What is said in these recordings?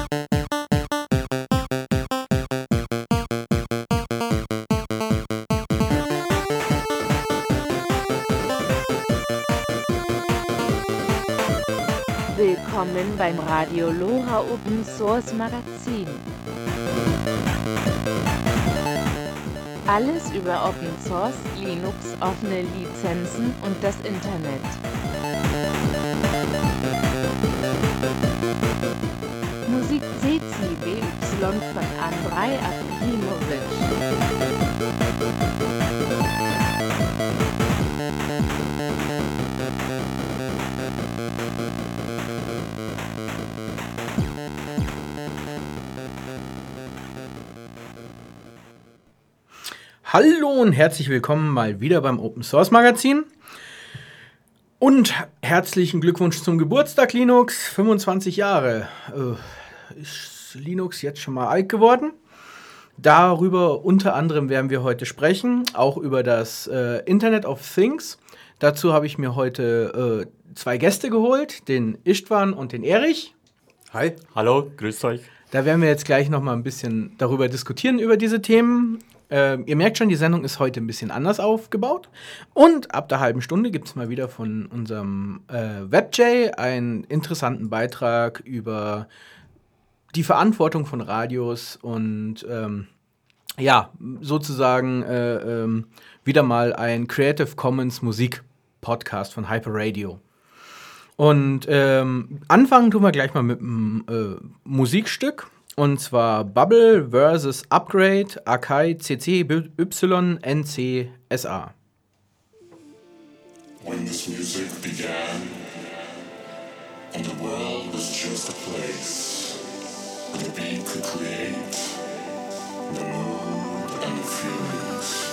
Willkommen beim Radio LoRa Open Source Magazin. Alles über Open Source, Linux, offene Lizenzen und das Internet. Musik CCBY von Andrei Akimovic. Hallo und herzlich willkommen mal wieder beim Open Source Magazin. Und herzlichen Glückwunsch zum Geburtstag, Linux. 25 Jahre. Ist Linux jetzt schon mal alt geworden? Darüber unter anderem werden wir heute sprechen, auch über das Internet of Things. Dazu habe ich mir heute zwei Gäste geholt, den Istvan und den Erich. Hi. Hallo, grüßt euch. Da werden wir jetzt gleich noch mal ein bisschen darüber diskutieren, über diese Themen. Ihr merkt schon, die Sendung ist heute ein bisschen anders aufgebaut. Und ab der halben Stunde gibt es mal wieder von unserem WebJ einen interessanten Beitrag über die Verantwortung von Radios und sozusagen wieder mal ein Creative Commons Musik Podcast von Hyper Radio. Und anfangen tun wir gleich mal mit einem Musikstück. Und zwar Bubble vs. Upgrade Akai CCY NC SA. When this music began, and the world was just a place where the beat could create the mood and the feelings.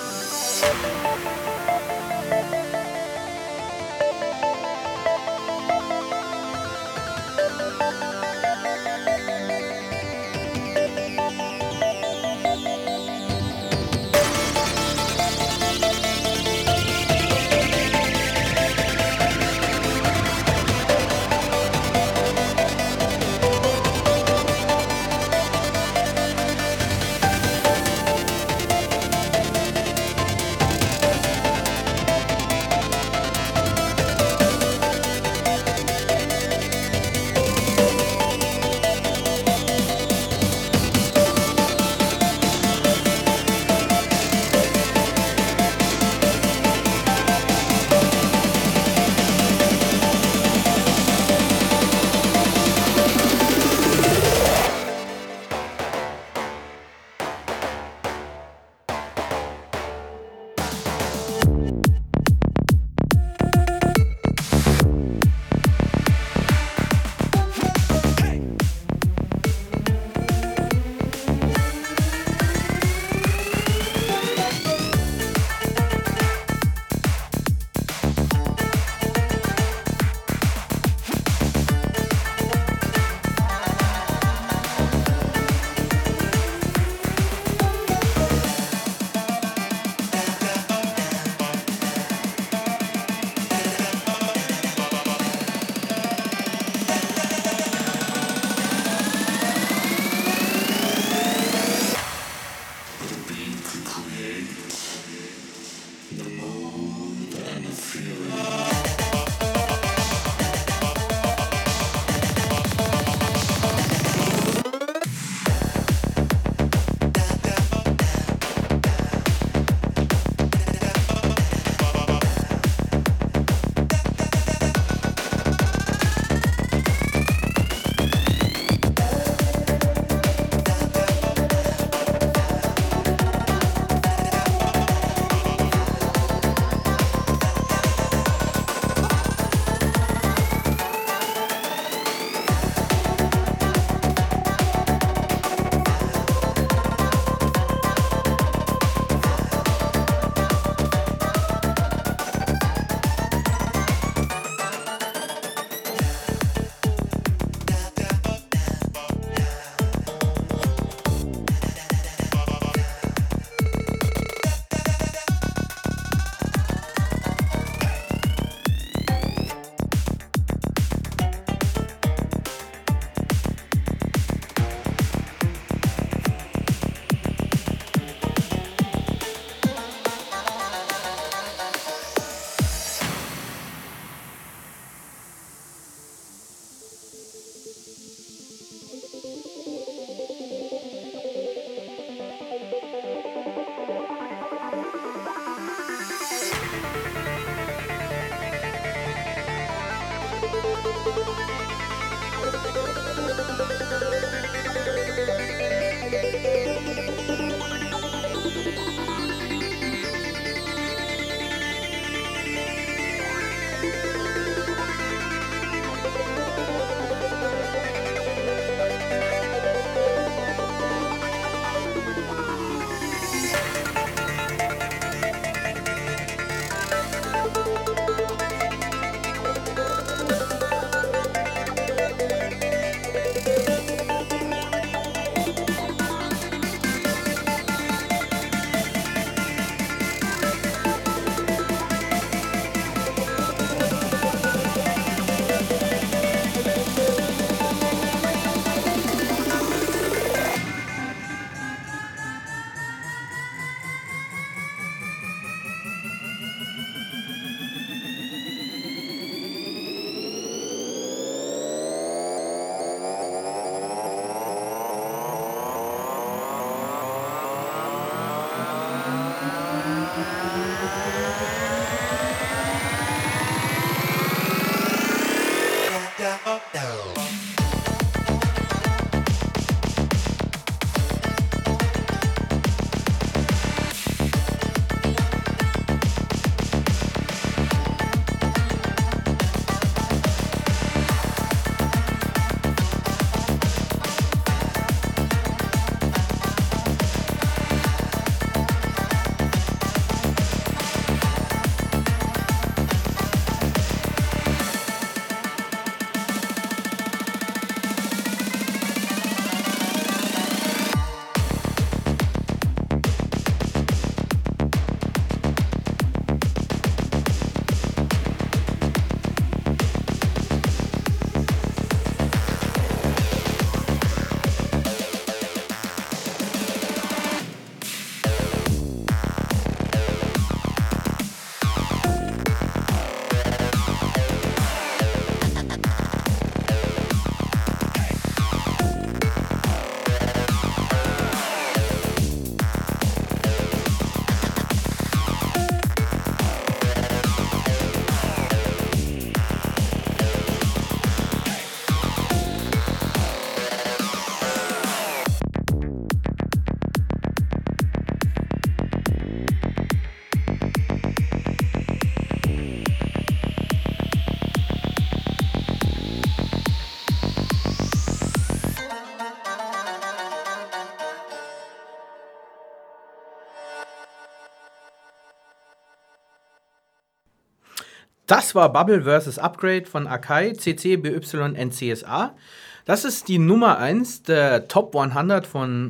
Das war Bubble vs. Upgrade von Akai CC BY NCSA. Das ist die Nummer 1 der Top 100 von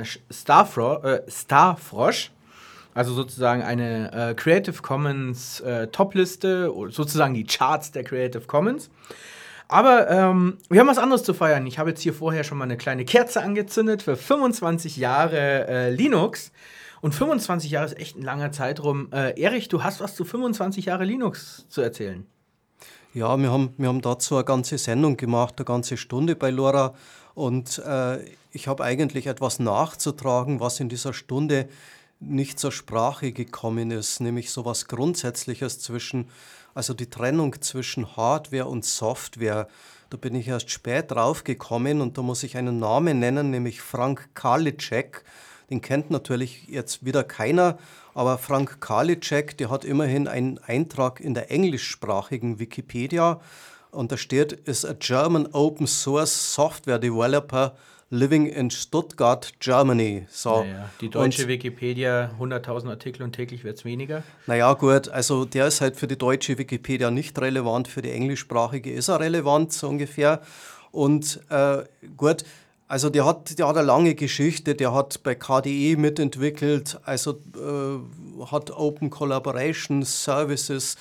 Starfrosh. Also sozusagen eine Creative Commons Top-Liste, sozusagen die Charts der Creative Commons. Aber wir haben was anderes zu feiern. Ich habe jetzt hier vorher schon mal eine kleine Kerze angezündet für 25 Jahre Linux. Und 25 Jahre ist echt ein langer Zeitraum. Erich, du hast was zu 25 Jahre Linux zu erzählen. Ja, wir haben dazu eine ganze Sendung gemacht, eine ganze Stunde bei LoRa. Und ich habe eigentlich etwas nachzutragen, was in dieser Stunde nicht zur Sprache gekommen ist, nämlich so was Grundsätzliches also die Trennung zwischen Hardware und Software. Da bin ich erst spät drauf gekommen und da muss ich einen Namen nennen, nämlich Frank Karliczek. Den kennt natürlich jetzt wieder keiner, aber Frank Karliczek, der hat immerhin einen Eintrag in der englischsprachigen Wikipedia und da steht, is a German open source software developer living in Stuttgart, Germany. So. Naja, die deutsche Wikipedia, 100.000 Artikel und täglich wird es weniger. Naja gut, also der ist halt für die deutsche Wikipedia nicht relevant, für die englischsprachige ist er relevant, so ungefähr. Und gut, also der hat eine lange Geschichte, der hat bei KDE mitentwickelt, also hat Open Collaboration Services,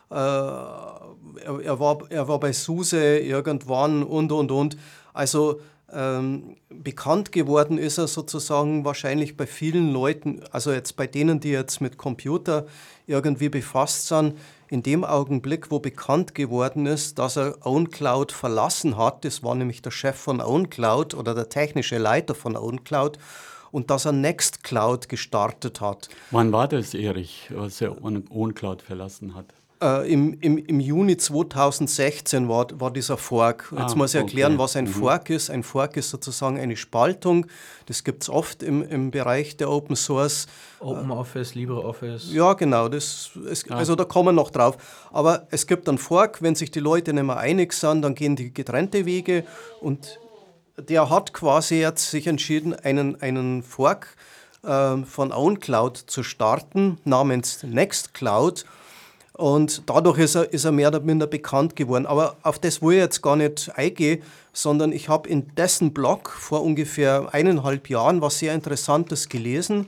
er war bei SUSE irgendwann und. Also bekannt geworden ist er sozusagen wahrscheinlich bei vielen Leuten, also jetzt bei denen, die jetzt mit Computer irgendwie befasst sind, in dem Augenblick, wo bekannt geworden ist, dass er OwnCloud verlassen hat, das war nämlich der Chef von OwnCloud oder der technische Leiter von OwnCloud, und dass er Nextcloud gestartet hat. Wann war das, Erich, als er OwnCloud verlassen hat? Im Juni 2016 war dieser Fork. Jetzt muss ich erklären, was ein Fork ist. Ein Fork ist sozusagen eine Spaltung. Das gibt es oft im Bereich der Open Source. OpenOffice, LibreOffice. Ja, genau. Also da kommen wir noch drauf. Aber es gibt einen Fork, wenn sich die Leute nicht mehr einig sind, dann gehen die getrennte Wege. Und der hat quasi jetzt sich entschieden, einen Fork von OwnCloud zu starten, namens Nextcloud. Und dadurch ist er mehr oder minder bekannt geworden. Aber auf das will ich jetzt gar nicht eingehen, sondern ich habe in dessen Blog vor ungefähr 1,5 Jahren was sehr Interessantes gelesen,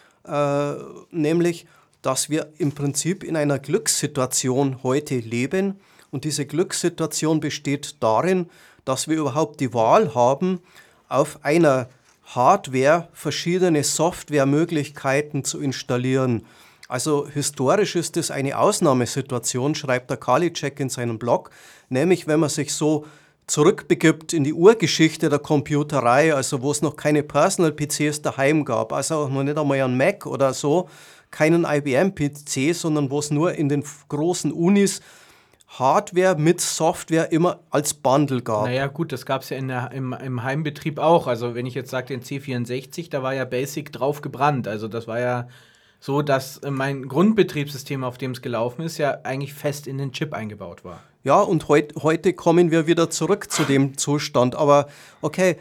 nämlich, dass wir im Prinzip in einer Glückssituation heute leben. Und diese Glückssituation besteht darin, dass wir überhaupt die Wahl haben, auf einer Hardware verschiedene Softwaremöglichkeiten zu installieren. Also historisch ist es eine Ausnahmesituation, schreibt der Karliczek in seinem Blog, nämlich wenn man sich so zurückbegibt in die Urgeschichte der Computerei, also wo es noch keine Personal-PCs daheim gab, also noch nicht einmal einen Mac oder so, keinen IBM-PC, sondern wo es nur in den großen Unis Hardware mit Software immer als Bundle gab. Naja gut, das gab es ja im Heimbetrieb auch. Also wenn ich jetzt sage, den C64, da war ja Basic drauf gebrannt. Also das war ja so, dass mein Grundbetriebssystem, auf dem es gelaufen ist, ja eigentlich fest in den Chip eingebaut war. Ja, und heute kommen wir wieder zurück zu dem Zustand. Aber okay,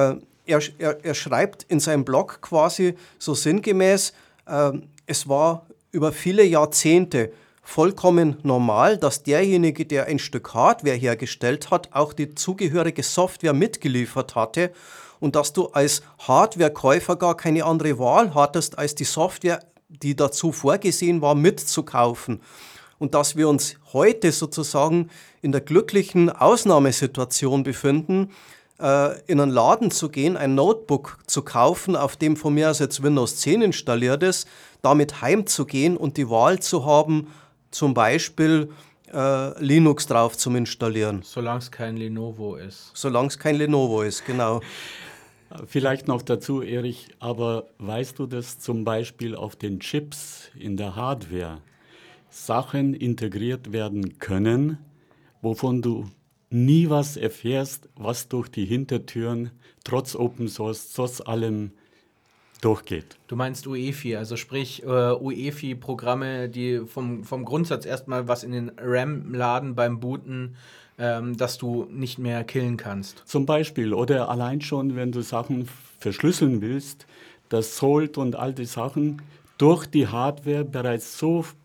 er schreibt in seinem Blog quasi so sinngemäß, es war über viele Jahrzehnte vollkommen normal, dass derjenige, der ein Stück Hardware hergestellt hat, auch die zugehörige Software mitgeliefert hatte und dass du als Hardwarekäufer gar keine andere Wahl hattest, als die Software, die dazu vorgesehen war, mitzukaufen. Und dass wir uns heute sozusagen in der glücklichen Ausnahmesituation befinden, in einen Laden zu gehen, ein Notebook zu kaufen, auf dem von mir aus jetzt Windows 10 installiert ist, damit heimzugehen und die Wahl zu haben, zum Beispiel Linux drauf zum Installieren. Solange es kein Lenovo ist. Solange es kein Lenovo ist, genau. Vielleicht noch dazu, Erich, aber weißt du, dass zum Beispiel auf den Chips in der Hardware Sachen integriert werden können, wovon du nie was erfährst, was durch die Hintertüren trotz Open Source, trotz allem durchgeht? Du meinst UEFI, also sprich UEFI-Programme, die vom Grundsatz erstmal was in den RAM laden beim Booten, dass du nicht mehr killen kannst. Zum Beispiel, oder allein schon, wenn du Sachen verschlüsseln willst, das Salt und all die Sachen durch die Hardware bereits so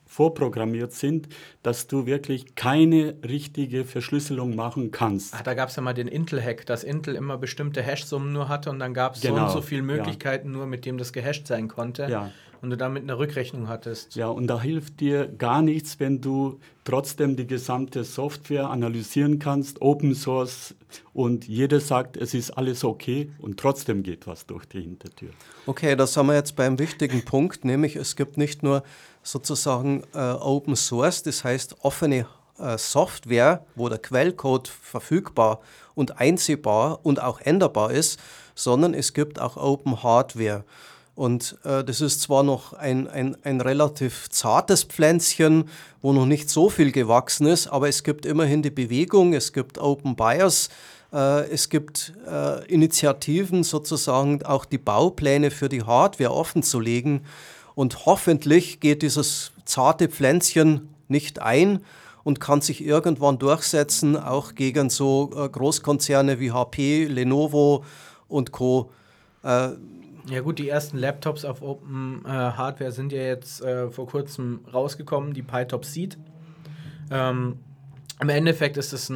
vorprogrammiert sind, dass du wirklich keine richtige Verschlüsselung machen kannst. Da gab es ja mal den Intel-Hack, dass Intel immer bestimmte Hash-Summen nur hatte und dann gab es so Genau, und so viele ja. Möglichkeiten nur, mit dem das gehasht sein konnte. Ja. Und du damit eine Rückrechnung hattest. Ja, und da hilft dir gar nichts, wenn du trotzdem die gesamte Software analysieren kannst, Open Source, und jeder sagt, es ist alles okay und trotzdem geht was durch die Hintertür. Okay, da sind wir jetzt beim wichtigen Punkt, nämlich es gibt nicht nur sozusagen Open Source, das heißt offene Software, wo der Quellcode verfügbar und einsehbar und auch änderbar ist, sondern es gibt auch Open Hardware. Und das ist zwar noch ein relativ zartes Pflänzchen, wo noch nicht so viel gewachsen ist, aber es gibt immerhin die Bewegung, es gibt Open BIOS, es gibt Initiativen, sozusagen auch die Baupläne für die Hardware offen zu legen. Und hoffentlich geht dieses zarte Pflänzchen nicht ein und kann sich irgendwann durchsetzen, auch gegen so Großkonzerne wie HP, Lenovo und Co. Ja gut, die ersten Laptops auf Open Hardware sind ja jetzt vor kurzem rausgekommen, die PyTop Seed. Im Endeffekt ist es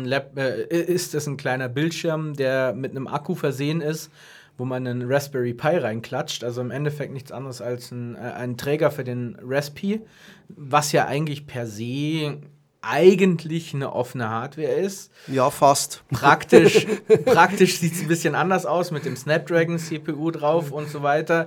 ein kleiner Bildschirm, der mit einem Akku versehen ist, wo man einen Raspberry Pi reinklatscht. Also im Endeffekt nichts anderes als ein Träger für den Raspi, was ja eigentlich per se eigentlich eine offene Hardware ist. Ja, fast. Praktisch sieht es ein bisschen anders aus mit dem Snapdragon CPU drauf und so weiter.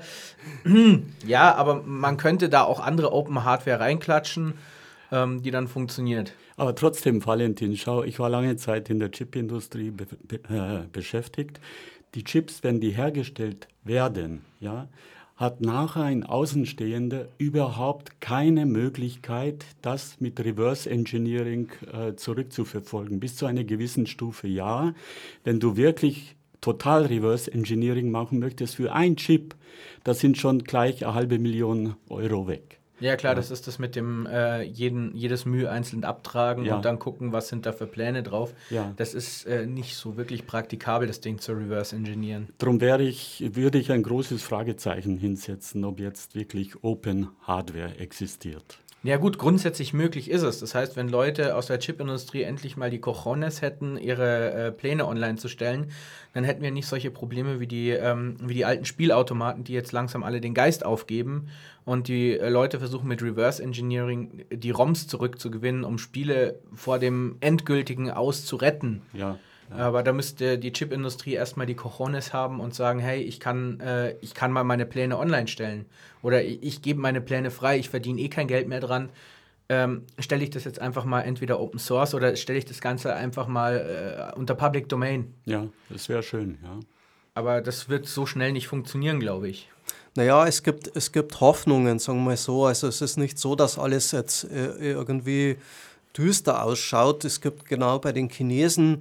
Ja, aber man könnte da auch andere Open Hardware reinklatschen, die dann funktioniert. Aber trotzdem, Valentin, schau, ich war lange Zeit in der Chipindustrie beschäftigt. Die Chips, wenn die hergestellt werden, ja, hat nachher ein Außenstehender überhaupt keine Möglichkeit, das mit Reverse Engineering zurückzuverfolgen. Bis zu einer gewissen Stufe ja. Wenn du wirklich total Reverse Engineering machen möchtest für ein Chip, das sind schon gleich 500.000 Euro weg. Ja klar, das ist das mit dem jedes Mühe einzeln abtragen und dann gucken, was sind da für Pläne drauf. Ja. Das ist nicht so wirklich praktikabel, das Ding zu reverse engineeren. Darum würde ich ein großes Fragezeichen hinsetzen, ob jetzt wirklich Open Hardware existiert. Ja gut, grundsätzlich möglich ist es. Das heißt, wenn Leute aus der Chipindustrie endlich mal die Cojones hätten, ihre Pläne online zu stellen, dann hätten wir nicht solche Probleme wie die alten Spielautomaten, die jetzt langsam alle den Geist aufgeben und die Leute versuchen mit Reverse Engineering die ROMs zurückzugewinnen, um Spiele vor dem endgültigen Aus zu retten. Ja. Aber da müsste die Chipindustrie erstmal die Cojones haben und sagen, hey, ich kann mal meine Pläne online stellen. Oder ich gebe meine Pläne frei, ich verdiene eh kein Geld mehr dran. Stelle ich das jetzt einfach mal entweder Open Source oder stelle ich das Ganze einfach mal unter Public Domain. Ja, das wäre schön, ja. Aber das wird so schnell nicht funktionieren, glaube ich. Naja, es gibt Hoffnungen, sagen wir mal so. Also es ist nicht so, dass alles jetzt irgendwie düster ausschaut. Es gibt genau bei den Chinesen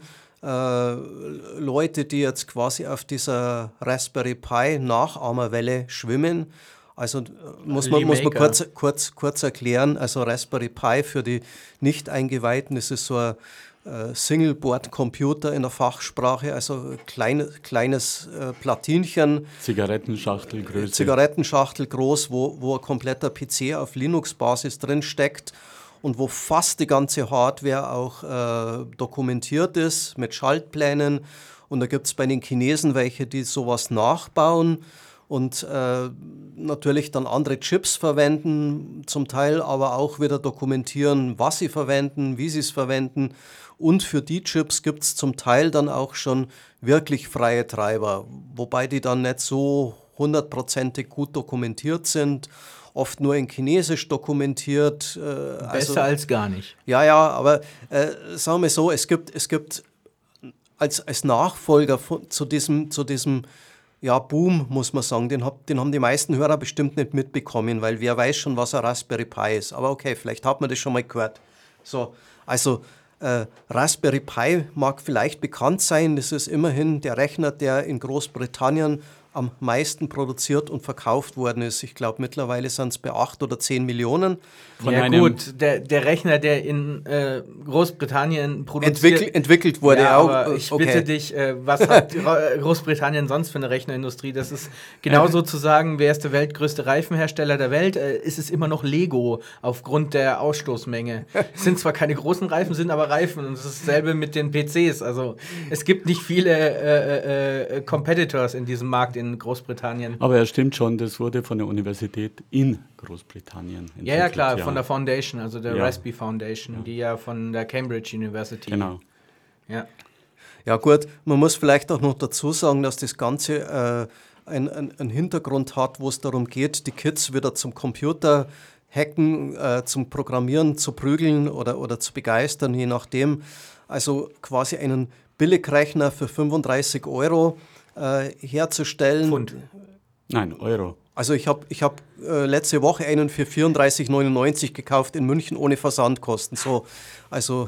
Leute, die jetzt quasi auf dieser Raspberry Pi Nachahmerwelle schwimmen. Also muss man kurz erklären, also Raspberry Pi für die Nicht-Eingeweihten, das ist so ein Single-Board-Computer in der Fachsprache, also kleines Platinchen. Zigarettenschachtel groß, wo ein kompletter PC auf Linux-Basis drin steckt. Und wo fast die ganze Hardware auch dokumentiert ist mit Schaltplänen. Und da gibt es bei den Chinesen welche, die sowas nachbauen und natürlich dann andere Chips verwenden, zum Teil aber auch wieder dokumentieren, was sie verwenden, wie sie es verwenden. Und für die Chips gibt es zum Teil dann auch schon wirklich freie Treiber, wobei die dann nicht so 100%ig gut dokumentiert sind. Oft nur in Chinesisch dokumentiert. Besser als gar nicht. Ja, aber sagen wir so, es gibt als Nachfolger zu diesem Boom, muss man sagen, den haben die meisten Hörer bestimmt nicht mitbekommen, weil wer weiß schon, was ein Raspberry Pi ist. Aber okay, vielleicht hat man das schon mal gehört. So, also Raspberry Pi mag vielleicht bekannt sein, das ist immerhin der Rechner, der in Großbritannien am meisten produziert und verkauft worden ist. Ich glaube, mittlerweile sind es bei 8 oder 10 Millionen. Ja gut, der Rechner, der in Großbritannien produziert... Entwickelt wurde ja, auch. Aber ich bitte dich, was hat Großbritannien sonst für eine Rechnerindustrie? Das ist genauso zu sagen, wer ist der weltgrößte Reifenhersteller der Welt? Ist es immer noch Lego aufgrund der Ausstoßmenge. Es sind zwar keine großen Reifen, sind aber Reifen. Und es ist dasselbe mit den PCs. Also es gibt nicht viele Competitors in diesem Markt in Großbritannien. Aber ja, stimmt schon, das wurde von der Universität in Großbritannien entwickelt. Ja, klar, von der Foundation, also der Ja. Raspberry Foundation, die ja von der Cambridge University. Genau. Ja. Ja gut, man muss vielleicht auch noch dazu sagen, dass das Ganze einen Hintergrund hat, wo es darum geht, die Kids wieder zum Computer hacken, zum Programmieren zu prügeln oder zu begeistern, je nachdem. Also quasi einen Billigrechner für 35 € herzustellen. Pfund. Nein, Euro. Also ich hab letzte Woche einen für 34,99 gekauft in München ohne Versandkosten. So, also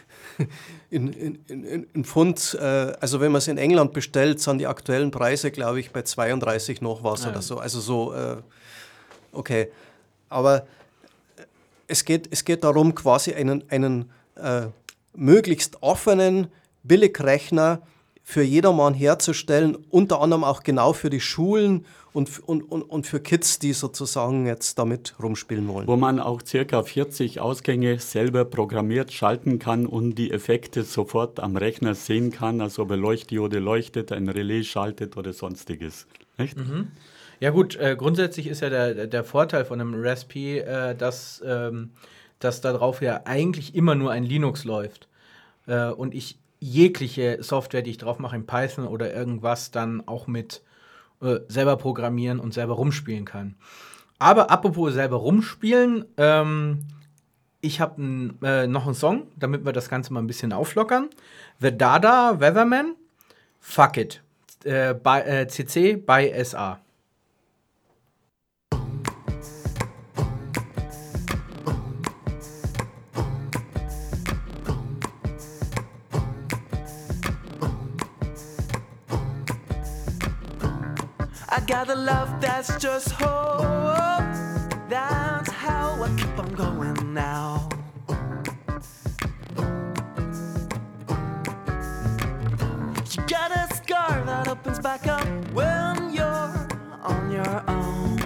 in Pfund, also wenn man es in England bestellt, sind die aktuellen Preise, glaube ich, bei 32 noch was oder so. Also so, okay. Aber es geht darum, quasi einen möglichst offenen Billigrechner für jedermann herzustellen, unter anderem auch genau für die Schulen und für Kids, die sozusagen jetzt damit rumspielen wollen. Wo man auch circa 40 Ausgänge selber programmiert schalten kann und die Effekte sofort am Rechner sehen kann, also ob eine Leuchtdiode leuchtet, ein Relais schaltet oder sonstiges. Nicht? Mhm. Ja gut, grundsätzlich ist ja der Vorteil von einem Raspberry, dass darauf ja eigentlich immer nur ein Linux läuft. Und ich jegliche Software, die ich drauf mache, in Python oder irgendwas, dann auch mit selber programmieren und selber rumspielen kann. Aber apropos selber rumspielen, ich habe noch einen Song, damit wir das Ganze mal ein bisschen auflockern. The Dada Weatherman, Fuck It, CC by SA. I got a love that's just hope. That's how I keep on going now. You got a scar that opens back up when you're on your own.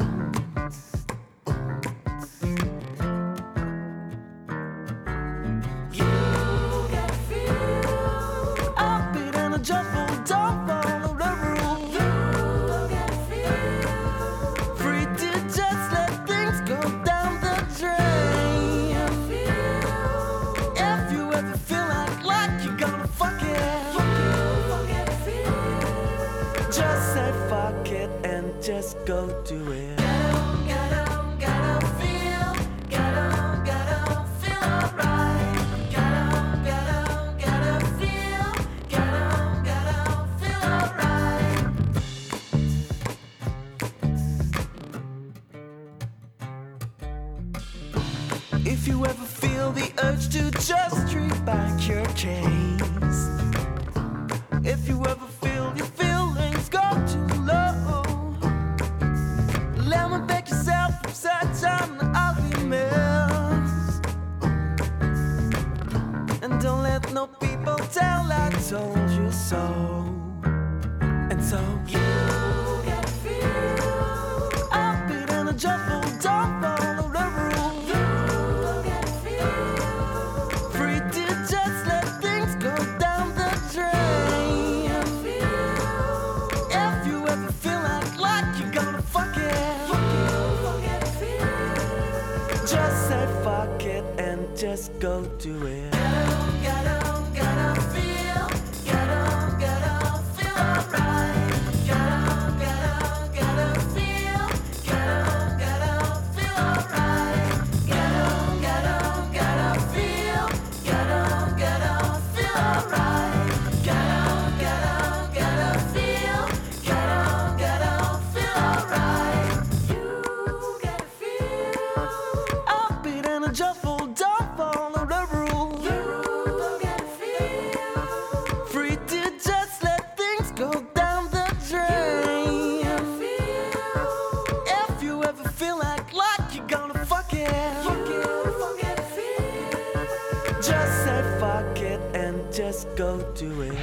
You gotta feel a beat and a jump for don't follow the rules. You gotta feel free to just let things go down the drain. If you ever feel like you're gonna fuck it, just say fuck it and just go do it. If you ever feel the urge to just treat back your case, if you ever feel your feelings go too low, let me pick yourself from such an ugly mess. And don't let no people tell I told you so. And so you gotta feel a beat and a jump, don't follow the rules. You gotta feel free to just let things go down the drain. If you ever feel like you're gonna fuck it, just say fuck it and just go do it. Gotta feel alright. go do it.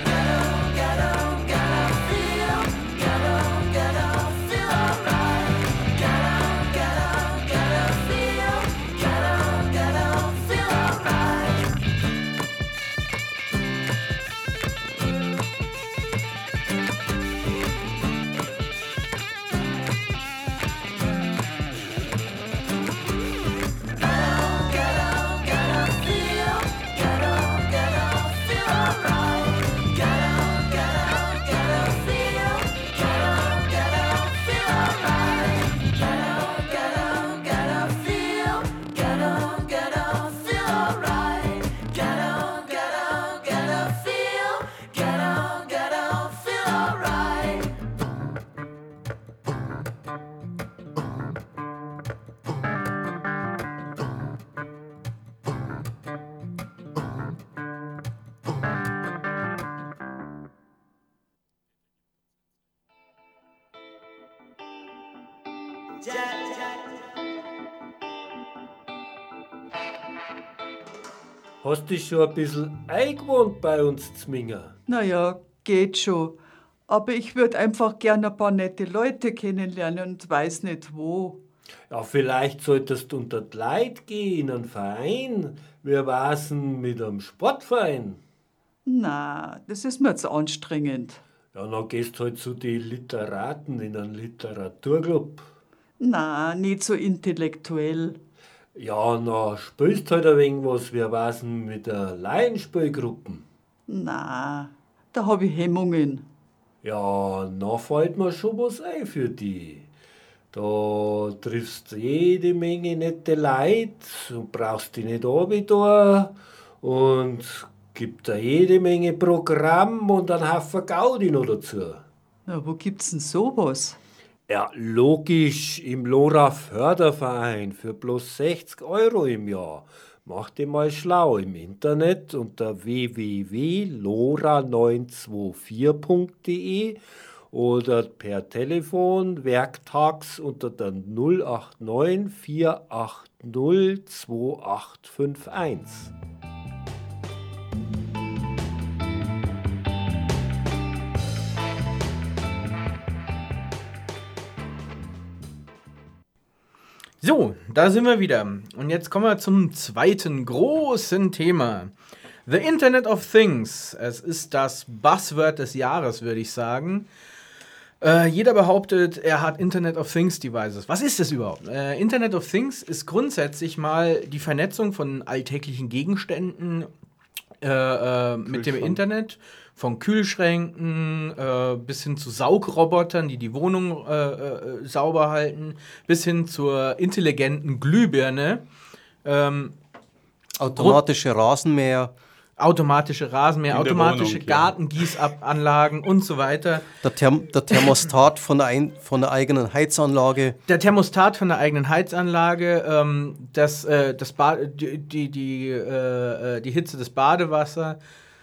Hast dich schon ein bisschen eingewohnt bei uns, Zminger? Naja, geht schon. Aber ich würde einfach gerne ein paar nette Leute kennenlernen und weiß nicht wo. Ja, vielleicht solltest du unter die Leute gehen, in einen Verein. Wir wasen mit einem Sportverein. Na, das ist mir zu anstrengend. Ja, dann gehst halt zu den Literaten in einen Literaturclub. Na, nicht so intellektuell. Ja, na, spielst halt ein wenig was. Wir wasen mit der Laienspielgruppen. Na, da habe ich Hemmungen. Ja, na fällt mir schon was ein für die. Da triffst du jede Menge nette Leute und brauchst dich nicht runter und gibt da jede Menge Programm und einen Haufen Gaudi noch dazu. Na, wo gibt's denn sowas? Ja, logisch, im LoRa-Förderverein für bloß 60 € im Jahr. Mach dich mal schlau im Internet unter www.lora924.de oder per Telefon werktags unter der 089 480 2851. So, da sind wir wieder. Und jetzt kommen wir zum zweiten großen Thema. The Internet of Things. Es ist das Buzzword des Jahres, würde ich sagen. Jeder behauptet, er hat Internet of Things Devices. Was ist das überhaupt? Internet of Things ist grundsätzlich mal die Vernetzung von alltäglichen Gegenständen mit dem Internet. Von Kühlschränken bis hin zu Saugrobotern, die die Wohnung sauber halten, bis hin zur intelligenten Glühbirne. Automatische Rasenmäher. Automatische Rasenmäher, In der automatische Wohnung, ja. Gartengießanlagen und so weiter. Der Thermostat von der eigenen Heizanlage. Der Thermostat von der eigenen Heizanlage, die Hitze des Badewassers,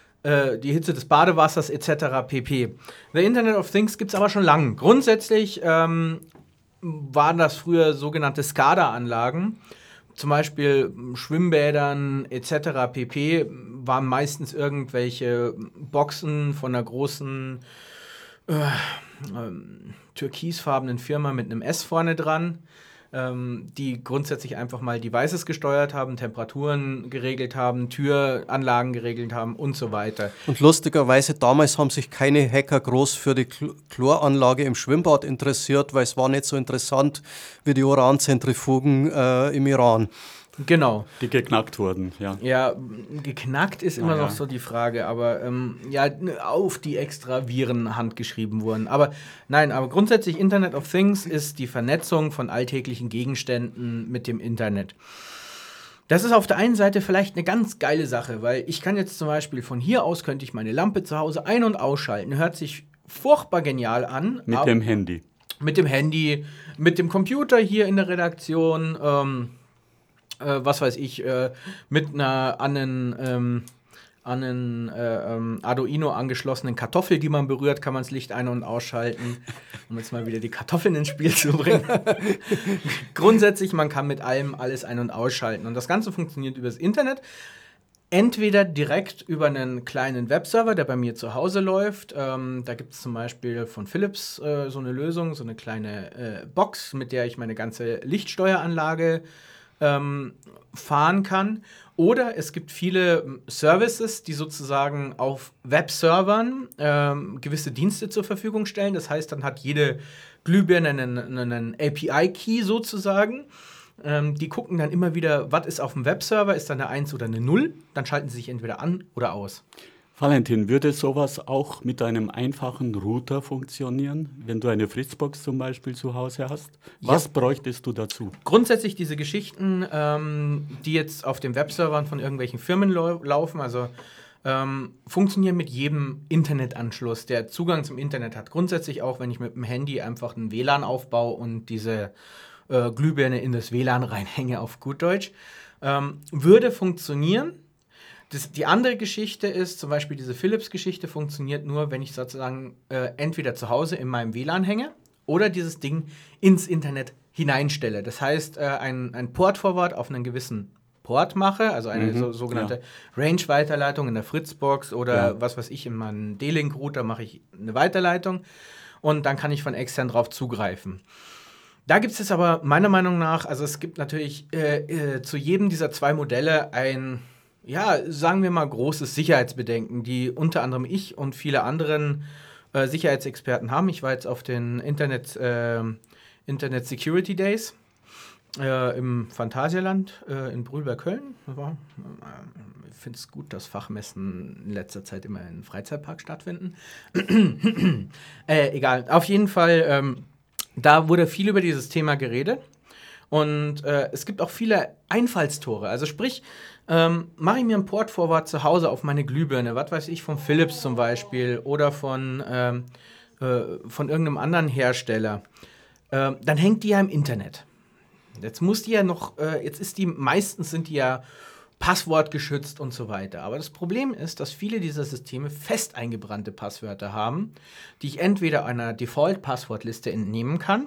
etc. pp. The Internet of Things gibt es aber schon lange. Grundsätzlich waren das früher sogenannte SCADA-Anlagen. Zum Beispiel Schwimmbädern etc. pp. Waren meistens irgendwelche Boxen von einer großen türkisfarbenen Firma mit einem S vorne dran, die grundsätzlich einfach mal Devices gesteuert haben, Temperaturen geregelt haben, Türanlagen geregelt haben und so weiter. Und lustigerweise, damals haben sich keine Hacker groß für die Chloranlage im Schwimmbad interessiert, weil es war nicht so interessant wie die Uranzentrifugen im Iran. Genau. Die geknackt wurden, ja. Ja, geknackt ist immer Ah, ja. noch so die Frage, aber auf die extra Viren handgeschrieben wurden. Aber grundsätzlich Internet of Things ist die Vernetzung von alltäglichen Gegenständen mit dem Internet. Das ist auf der einen Seite vielleicht eine ganz geile Sache, weil ich kann jetzt zum Beispiel von hier aus, könnte ich meine Lampe zu Hause ein- und ausschalten. Hört sich furchtbar genial an. Mit dem Handy. Mit dem Handy, mit dem Computer hier in der Redaktion, was weiß ich, mit einer an einen Arduino angeschlossenen Kartoffel, die man berührt, kann man das Licht ein- und ausschalten, um jetzt mal wieder die Kartoffeln ins Spiel zu bringen. Grundsätzlich, man kann mit allem alles ein- und ausschalten. Und das Ganze funktioniert übers Internet. Entweder direkt über einen kleinen Webserver, der bei mir zu Hause läuft. Da gibt es zum Beispiel von Philips so eine Lösung, so eine kleine Box, mit der ich meine ganze Lichtsteueranlage fahren kann. Oder es gibt viele Services, die sozusagen auf Webservern gewisse Dienste zur Verfügung stellen. Das heißt, dann hat jede Glühbirne einen API-Key sozusagen. Die gucken dann immer wieder, was ist auf dem Webserver, ist da eine 1 oder eine 0? Dann schalten sie sich entweder an oder aus. Valentin, würde sowas auch mit einem einfachen Router funktionieren, wenn du eine Fritzbox zum Beispiel zu Hause hast? Was bräuchtest du dazu? Grundsätzlich diese Geschichten, die jetzt auf den Webservern von irgendwelchen Firmen laufen, also funktionieren mit jedem Internetanschluss, der Zugang zum Internet hat. Grundsätzlich auch, wenn ich mit dem Handy einfach ein WLAN aufbaue und diese Glühbirne in das WLAN reinhänge, auf gut Deutsch, würde funktionieren. Die andere Geschichte ist, zum Beispiel diese Philips-Geschichte funktioniert nur, wenn ich sozusagen entweder zu Hause in meinem WLAN hänge oder dieses Ding ins Internet hineinstelle. Das heißt, ein Port-Forward auf einen gewissen Port mache, also eine sogenannte Range-Weiterleitung in der Fritzbox oder was weiß ich, in meinem D-Link-Router mache ich eine Weiterleitung und dann kann ich von extern drauf zugreifen. Da gibt es jetzt aber meiner Meinung nach, also es gibt natürlich zu jedem dieser zwei Modelle ein, sagen wir mal, großes Sicherheitsbedenken, die unter anderem ich und viele anderen Sicherheitsexperten haben. Ich war jetzt auf den Internet Security Days im Phantasialand in Brühl bei Köln. Ich finde es gut, dass Fachmessen in letzter Zeit immer in Freizeitparks stattfinden. Egal, auf jeden Fall, da wurde viel über dieses Thema geredet. Und es gibt auch viele Einfallstore. Also sprich, mache ich mir einen Port-Forward zu Hause auf meine Glühbirne, was weiß ich, von Philips zum Beispiel oder von irgendeinem anderen Hersteller, dann hängt die ja im Internet. Jetzt muss die ja noch, meistens sind die ja passwortgeschützt und so weiter. Aber das Problem ist, dass viele dieser Systeme fest eingebrannte Passwörter haben, die ich entweder einer Default-Passwortliste entnehmen kann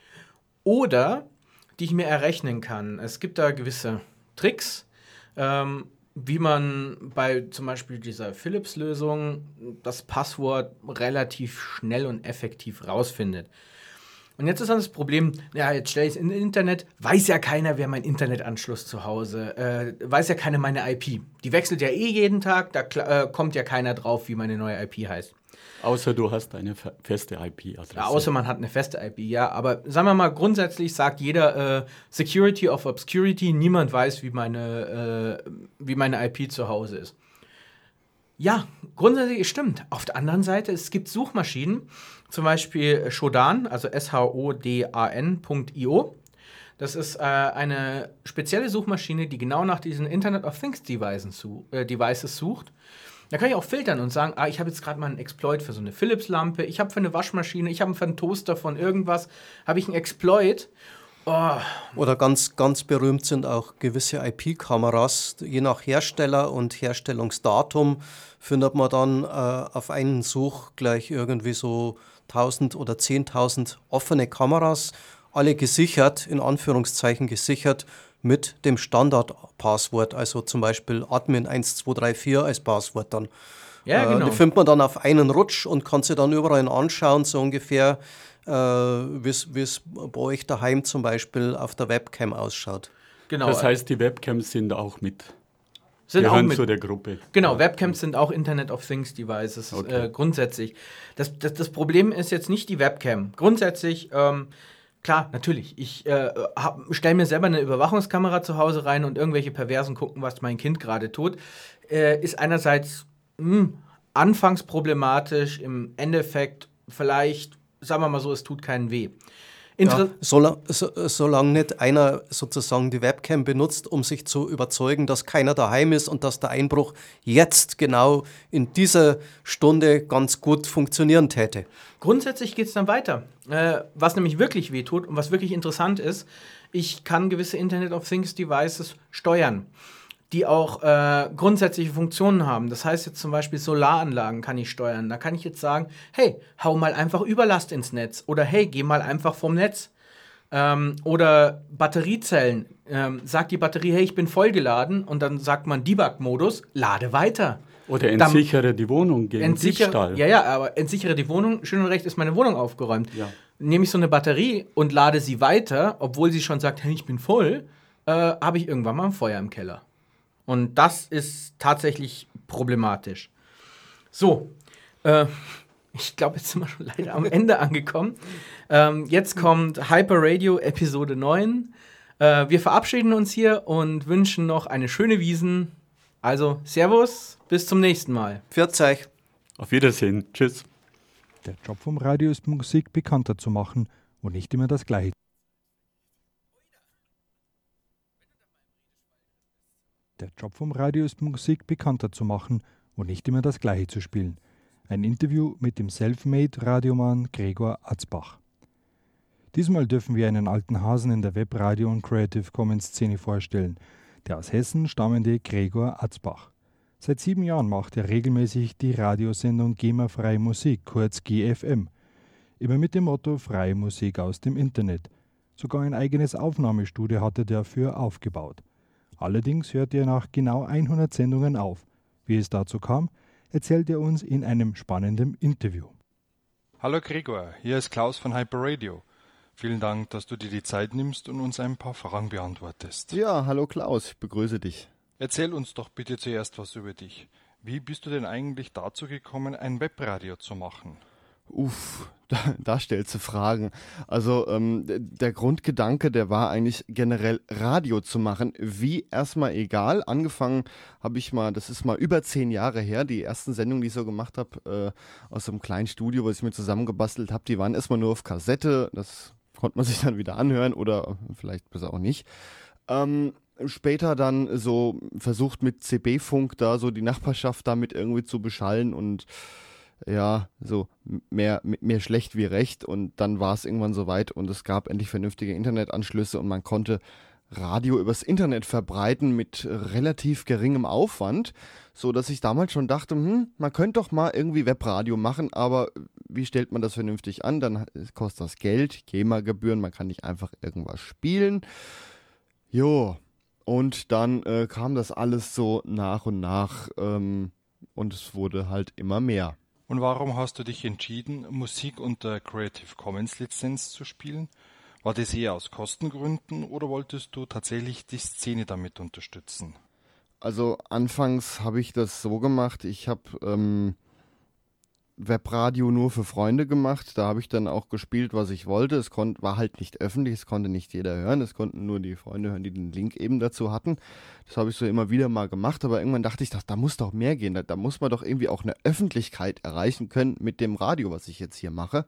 oder die ich mir errechnen kann. Es gibt da gewisse Tricks, wie man bei zum Beispiel dieser Philips-Lösung das Passwort relativ schnell und effektiv rausfindet. Und jetzt ist dann das Problem, jetzt stelle ich es ins Internet, weiß ja keiner, wer mein Internetanschluss zu Hause, weiß ja keiner meine IP. Die wechselt ja jeden Tag, da kommt ja keiner drauf, wie meine neue IP heißt. Außer du hast eine feste IP-Adresse. Ja, außer man hat eine feste IP, ja. Aber sagen wir mal, grundsätzlich sagt jeder Security of Obscurity, niemand weiß, wie meine IP zu Hause ist. Ja, grundsätzlich stimmt. Auf der anderen Seite, es gibt Suchmaschinen, zum Beispiel Shodan, also shodan.io. Das ist eine spezielle Suchmaschine, die genau nach diesen Internet of Things Devices sucht. Da kann ich auch filtern und sagen, ich habe jetzt gerade mal einen Exploit für so eine Philips-Lampe, ich habe für eine Waschmaschine, ich habe für einen Toaster von irgendwas, habe ich einen Exploit. Oh. Oder ganz, ganz berühmt sind auch gewisse IP-Kameras. Je nach Hersteller und Herstellungsdatum findet man dann auf einen Such gleich irgendwie so 1000 oder 10.000 offene Kameras, alle gesichert, in Anführungszeichen gesichert, mit dem Standardpasswort, also zum Beispiel Admin 1234 als Passwort dann. Ja, genau. Die findet man dann auf einen Rutsch und kann sich dann überall anschauen, so ungefähr, wie es bei euch daheim zum Beispiel auf der Webcam ausschaut. Genau. Das heißt, die Webcams sind auch mit. Gehören zu der Gruppe. Genau, Webcams sind auch Internet of Things Devices, grundsätzlich. Das Problem ist jetzt nicht die Webcam. Grundsätzlich, klar, natürlich, ich stelle mir selber eine Überwachungskamera zu Hause rein und irgendwelche Perversen gucken, was mein Kind gerade tut. Ist einerseits anfangs problematisch, im Endeffekt vielleicht, sagen wir mal so, es tut keinen weh. Solange nicht einer sozusagen die Webcam benutzt, um sich zu überzeugen, dass keiner daheim ist und dass der Einbruch jetzt genau in dieser Stunde ganz gut funktionieren täte. Grundsätzlich geht es dann weiter. Was nämlich wirklich wehtut und was wirklich interessant ist, ich kann gewisse Internet of Things Devices steuern, die auch grundsätzliche Funktionen haben. Das heißt jetzt zum Beispiel Solaranlagen kann ich steuern. Da kann ich jetzt sagen, hey, hau mal einfach Überlast ins Netz oder hey, geh mal einfach vom Netz. Oder Batteriezellen. Sagt die Batterie, hey, ich bin vollgeladen, und dann sagt man Debug-Modus, lade weiter. Oder entsichere die Wohnung gegen Diebstahl. Ja, aber entsichere die Wohnung, schön und recht ist meine Wohnung aufgeräumt. Ja. Nehme ich so eine Batterie und lade sie weiter, obwohl sie schon sagt, hey, ich bin voll, habe ich irgendwann mal ein Feuer im Keller. Und das ist tatsächlich problematisch. So, ich glaube, jetzt sind wir schon leider am Ende angekommen. Jetzt kommt Hyper Radio Episode 9. Wir verabschieden uns hier und wünschen noch eine schöne Wiesn. Also, Servus, bis zum nächsten Mal. Pfiat euch. Auf Wiedersehen. Tschüss. Der Job vom Radio ist, Musik bekannter zu machen und nicht immer das Gleiche. Der Job vom Radio ist, Musik bekannter zu machen und nicht immer das Gleiche zu spielen. Ein Interview mit dem Selfmade-Radiomann Gregor Atzbach. Diesmal dürfen wir einen alten Hasen in der Webradio- und Creative Commons-Szene vorstellen, der aus Hessen stammende Gregor Atzbach. Seit 7 Jahren macht er regelmäßig die Radiosendung GEMA-freie Musik, kurz GFM. Immer mit dem Motto freie Musik aus dem Internet. Sogar ein eigenes Aufnahmestudio hat er dafür aufgebaut. Allerdings hört er nach genau 100 Sendungen auf. Wie es dazu kam, erzählt er uns in einem spannenden Interview. Hallo Gregor, hier ist Klaus von Hyper Radio. Vielen Dank, dass du dir die Zeit nimmst und uns ein paar Fragen beantwortest. Ja, hallo Klaus, ich begrüße dich. Erzähl uns doch bitte zuerst was über dich. Wie bist du denn eigentlich dazu gekommen, ein Webradio zu machen? Da stellst du Fragen. Also der Grundgedanke, der war eigentlich generell Radio zu machen. Wie, erstmal egal. Angefangen habe ich mal, das ist mal über 10 Jahre her, die ersten Sendungen, die ich so gemacht habe, aus so einem kleinen Studio, was ich mir zusammengebastelt habe, die waren erstmal nur auf Kassette. Das konnte man sich dann wieder anhören oder vielleicht besser auch nicht. Später dann so versucht mit CB-Funk da so die Nachbarschaft damit irgendwie zu beschallen und ja, so mehr schlecht wie recht, und dann war es irgendwann soweit und es gab endlich vernünftige Internetanschlüsse und man konnte Radio übers Internet verbreiten mit relativ geringem Aufwand, so dass ich damals schon dachte, man könnte doch mal irgendwie Webradio machen, aber wie stellt man das vernünftig an? Dann kostet das Geld, GEMA-Gebühren, man kann nicht einfach irgendwas spielen. Jo, und dann kam das alles so nach und nach und es wurde halt immer mehr. Und warum hast du dich entschieden, Musik unter Creative Commons Lizenz zu spielen? War das eher aus Kostengründen oder wolltest du tatsächlich die Szene damit unterstützen? Also anfangs habe ich das so gemacht, ich habe Webradio nur für Freunde gemacht, da habe ich dann auch gespielt, was ich wollte. Es war halt nicht öffentlich, es konnte nicht jeder hören, es konnten nur die Freunde hören, die den Link eben dazu hatten. Das habe ich so immer wieder mal gemacht, aber irgendwann dachte ich, da muss doch mehr gehen, da muss man doch irgendwie auch eine Öffentlichkeit erreichen können mit dem Radio, was ich jetzt hier mache.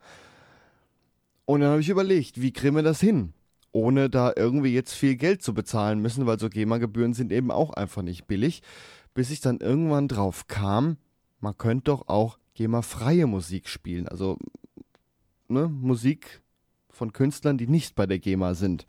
Und dann habe ich überlegt, wie kriegen wir das hin, ohne da irgendwie jetzt viel Geld zu bezahlen müssen, weil so GEMA-Gebühren sind eben auch einfach nicht billig, bis ich dann irgendwann drauf kam, man könnte doch auch GEMA-freie Musik spielen, also Musik von Künstlern, die nicht bei der GEMA sind.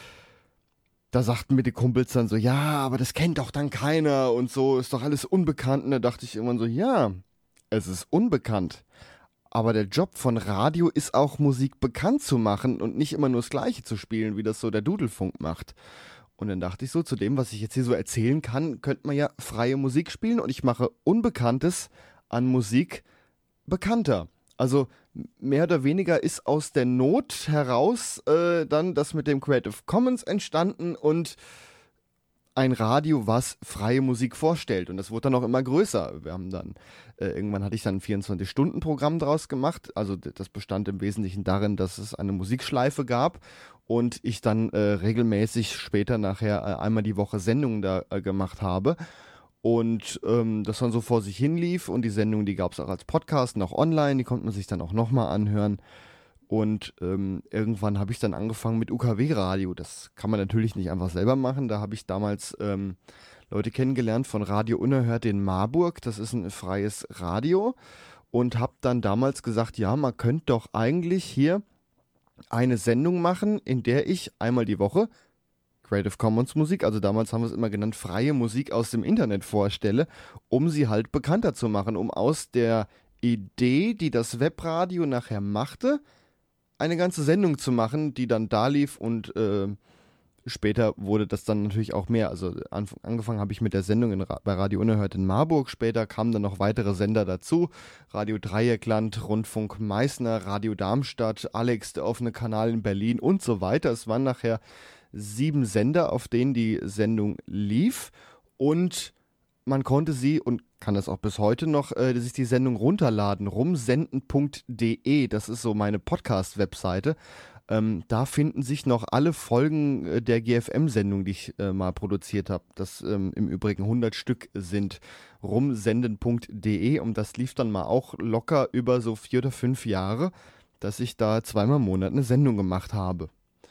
Da sagten mir die Kumpels dann so, ja, aber das kennt doch dann keiner und so, ist doch alles unbekannt. Und da dachte ich irgendwann so, ja, es ist unbekannt. Aber der Job von Radio ist auch, Musik bekannt zu machen und nicht immer nur das Gleiche zu spielen, wie das so der Dudelfunk macht. Und dann dachte ich so, zu dem, was ich jetzt hier so erzählen kann, könnte man ja freie Musik spielen und ich mache Unbekanntes an Musik bekannter. Also mehr oder weniger ist aus der Not heraus dann das mit dem Creative Commons entstanden und ein Radio, was freie Musik vorstellt. Und das wurde dann auch immer größer. Wir haben dann, irgendwann hatte ich dann ein 24-Stunden-Programm draus gemacht. Also das bestand im Wesentlichen darin, dass es eine Musikschleife gab und ich dann regelmäßig später nachher einmal die Woche Sendungen da gemacht habe. Und das dann so vor sich hin lief und die Sendung, die gab es auch als Podcast noch online, die konnte man sich dann auch nochmal anhören. Und irgendwann habe ich dann angefangen mit UKW-Radio. Das kann man natürlich nicht einfach selber machen. Da habe ich damals Leute kennengelernt von Radio Unerhört in Marburg. Das ist ein freies Radio. Und habe dann damals gesagt, ja, man könnte doch eigentlich hier eine Sendung machen, in der ich einmal die Woche Creative Commons Musik, also damals haben wir es immer genannt, freie Musik aus dem Internet vorstelle, um sie halt bekannter zu machen, um aus der Idee, die das Webradio nachher machte, eine ganze Sendung zu machen, die dann da lief und später wurde das dann natürlich auch mehr. Also angefangen habe ich mit der Sendung bei Radio Unerhört in Marburg. Später kamen dann noch weitere Sender dazu. Radio Dreieckland, Rundfunk Meißner, Radio Darmstadt, Alex, der offene Kanal in Berlin und so weiter. Es waren nachher 7 Sender, auf denen die Sendung lief. Und man konnte sie und kann das auch bis heute noch, sich die Sendung runterladen. rumsenden.de, das ist so meine Podcast-Webseite. Da finden sich noch alle Folgen der GFM-Sendung, die ich mal produziert habe. Das im Übrigen 100 Stück sind. rumsenden.de und das lief dann mal auch locker über so 4 oder 5 Jahre, dass ich da 2-mal im Monat eine Sendung gemacht habe.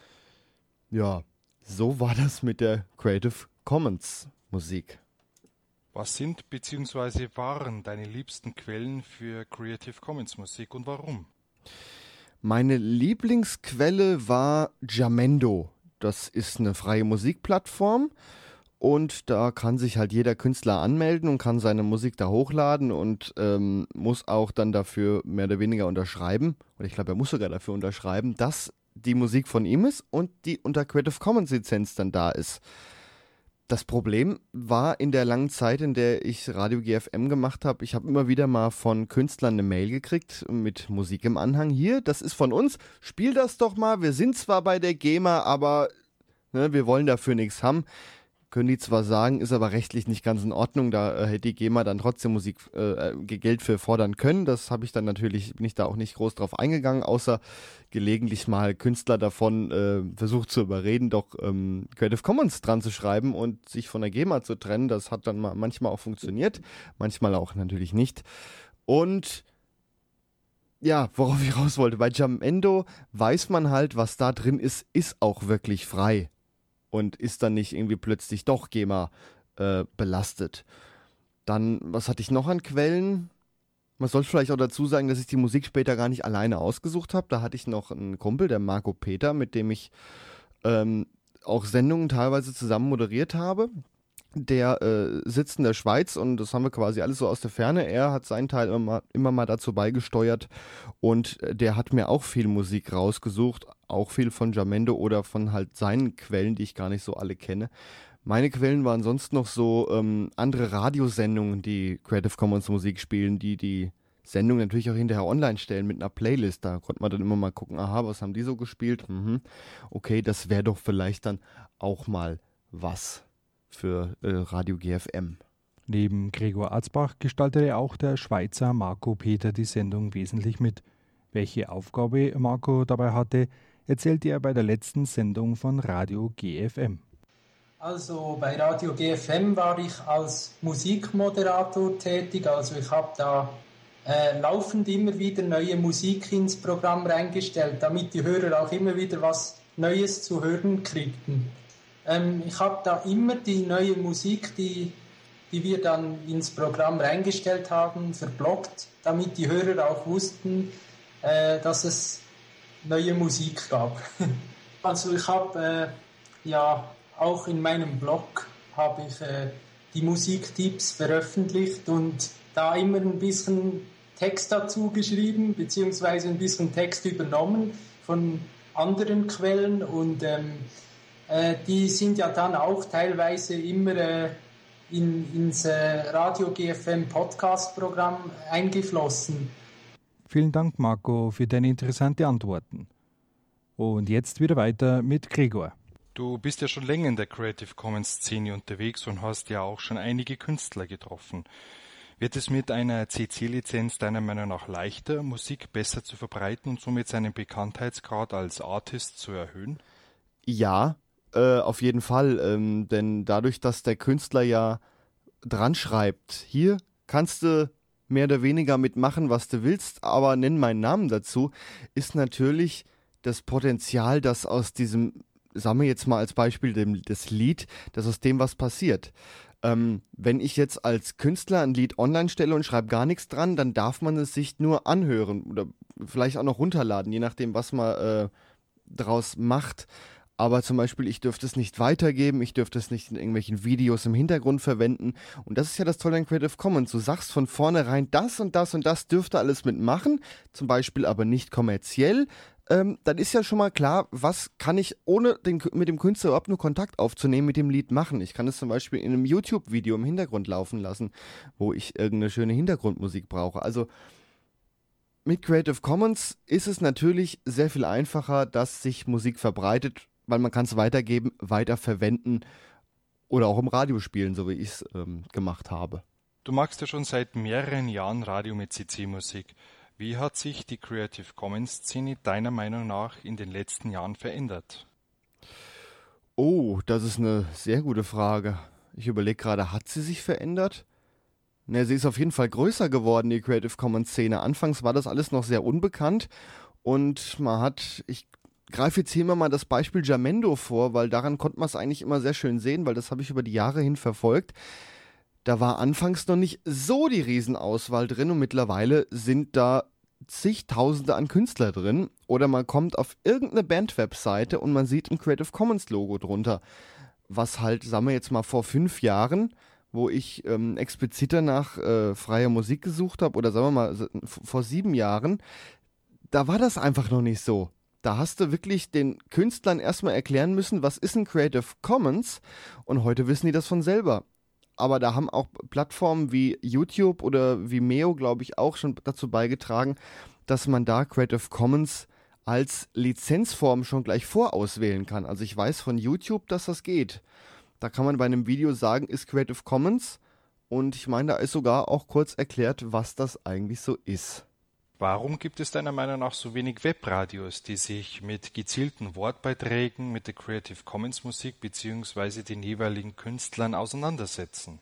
Ja, so war das mit der Creative Commons Musik. Was sind bzw. waren deine liebsten Quellen für Creative Commons Musik und warum? Meine Lieblingsquelle war Jamendo. Das ist eine freie Musikplattform und da kann sich halt jeder Künstler anmelden und kann seine Musik da hochladen und muss auch dann dafür mehr oder weniger unterschreiben, oder ich glaube, er muss sogar dafür unterschreiben, dass die Musik von ihm ist und die unter Creative Commons Lizenz dann da ist. Das Problem war in der langen Zeit, in der ich Radio GFM gemacht habe, ich habe immer wieder mal von Künstlern eine Mail gekriegt mit Musik im Anhang. Hier, das ist von uns, spiel das doch mal, wir sind zwar bei der GEMA, aber wir wollen dafür nichts haben. Können die zwar sagen, ist aber rechtlich nicht ganz in Ordnung, da hätte die GEMA dann trotzdem Geld für fordern können. Das habe ich dann natürlich, bin ich da auch nicht groß drauf eingegangen, außer gelegentlich mal Künstler davon versucht zu überreden, doch Creative Commons dran zu schreiben und sich von der GEMA zu trennen. Das hat dann manchmal auch funktioniert, manchmal auch natürlich nicht. Und ja, worauf ich raus wollte, bei Jamendo weiß man halt, was da drin ist auch wirklich frei. Und ist dann nicht irgendwie plötzlich doch GEMA belastet. Dann, was hatte ich noch an Quellen? Man sollte vielleicht auch dazu sagen, dass ich die Musik später gar nicht alleine ausgesucht habe. Da hatte ich noch einen Kumpel, der Marco Peter, mit dem ich auch Sendungen teilweise zusammen moderiert habe. Der sitzt in der Schweiz und das haben wir quasi alles so aus der Ferne. Er hat seinen Teil immer mal dazu beigesteuert und der hat mir auch viel Musik rausgesucht, auch viel von Jamendo oder von halt seinen Quellen, die ich gar nicht so alle kenne. Meine Quellen waren sonst noch so andere Radiosendungen, die Creative Commons Musik spielen, die Sendung natürlich auch hinterher online stellen mit einer Playlist. Da konnte man dann immer mal gucken, aha, was haben die so gespielt? Okay, das wäre doch vielleicht dann auch mal was für Radio GFM. Neben Gregor Atzbach gestaltete auch der Schweizer Marco Peter die Sendung wesentlich mit. Welche Aufgabe Marco dabei hatte, erzählte er bei der letzten Sendung von Radio GFM. Also bei Radio GFM war ich als Musikmoderator tätig, also ich habe da laufend immer wieder neue Musik ins Programm reingestellt, damit die Hörer auch immer wieder was Neues zu hören kriegten. Ich habe da immer die neue Musik, die wir dann ins Programm reingestellt haben, verblockt, damit die Hörer auch wussten, dass es neue Musik gab. Also ich habe auch in meinem Blog habe ich die Musiktipps veröffentlicht und da immer ein bisschen Text dazu geschrieben, beziehungsweise ein bisschen Text übernommen von anderen Quellen und die sind ja dann auch teilweise immer ins Radio GFM Podcast-Programm eingeflossen. Vielen Dank, Marco, für deine interessanten Antworten. Und jetzt wieder weiter mit Gregor. Du bist ja schon länger in der Creative Commons Szene unterwegs und hast ja auch schon einige Künstler getroffen. Wird es mit einer CC-Lizenz deiner Meinung nach leichter, Musik besser zu verbreiten und somit seinen Bekanntheitsgrad als Artist zu erhöhen? Ja, auf jeden Fall, denn dadurch, dass der Künstler ja dran schreibt, hier kannst du mehr oder weniger mitmachen, was du willst, aber nenn meinen Namen dazu, ist natürlich das Potenzial, dass aus diesem, sagen wir jetzt mal als Beispiel das Lied, dass aus dem was passiert. Wenn ich jetzt als Künstler ein Lied online stelle und schreibe gar nichts dran, dann darf man es sich nur anhören oder vielleicht auch noch runterladen, je nachdem, was man draus macht. Aber zum Beispiel, ich dürfte es nicht weitergeben, ich dürfte es nicht in irgendwelchen Videos im Hintergrund verwenden. Und das ist ja das Tolle an Creative Commons. Du sagst von vornherein, das und das und das dürfte alles mitmachen, zum Beispiel aber nicht kommerziell. dann ist ja schon mal klar, was kann ich, ohne mit dem Künstler überhaupt nur Kontakt aufzunehmen, mit dem Lied machen. Ich kann es zum Beispiel in einem YouTube-Video im Hintergrund laufen lassen, wo ich irgendeine schöne Hintergrundmusik brauche. Also mit Creative Commons ist es natürlich sehr viel einfacher, dass sich Musik verbreitet, weil man kann es weitergeben, weiterverwenden oder auch im Radio spielen, so wie ich es gemacht habe. Du machst ja schon seit mehreren Jahren Radio mit CC-Musik. Wie hat sich die Creative Commons-Szene deiner Meinung nach in den letzten Jahren verändert? Oh, das ist eine sehr gute Frage. Ich überlege gerade, hat sie sich verändert? Ne, sie ist auf jeden Fall größer geworden, die Creative Commons-Szene. Anfangs war das alles noch sehr unbekannt und ich greife jetzt hier mal das Beispiel Jamendo vor, weil daran konnte man es eigentlich immer sehr schön sehen, weil das habe ich über die Jahre hin verfolgt. Da war anfangs noch nicht so die Riesenauswahl drin und mittlerweile sind da zigtausende an Künstler drin. Oder man kommt auf irgendeine Band-Webseite und man sieht ein Creative Commons-Logo drunter. Was halt, sagen wir jetzt mal vor 5 Jahren, wo ich expliziter nach freier Musik gesucht habe, oder sagen wir mal vor 7 Jahren, da war das einfach noch nicht so. Da hast du wirklich den Künstlern erstmal erklären müssen, was ist ein Creative Commons, und heute wissen die das von selber. Aber da haben auch Plattformen wie YouTube oder Vimeo, glaube ich, auch schon dazu beigetragen, dass man da Creative Commons als Lizenzform schon gleich vorauswählen kann. Also ich weiß von YouTube, dass das geht. Da kann man bei einem Video sagen, ist Creative Commons, und ich meine, da ist sogar auch kurz erklärt, was das eigentlich so ist. Warum gibt es deiner Meinung nach so wenig Webradios, die sich mit gezielten Wortbeiträgen mit der Creative Commons Musik bzw. den jeweiligen Künstlern auseinandersetzen?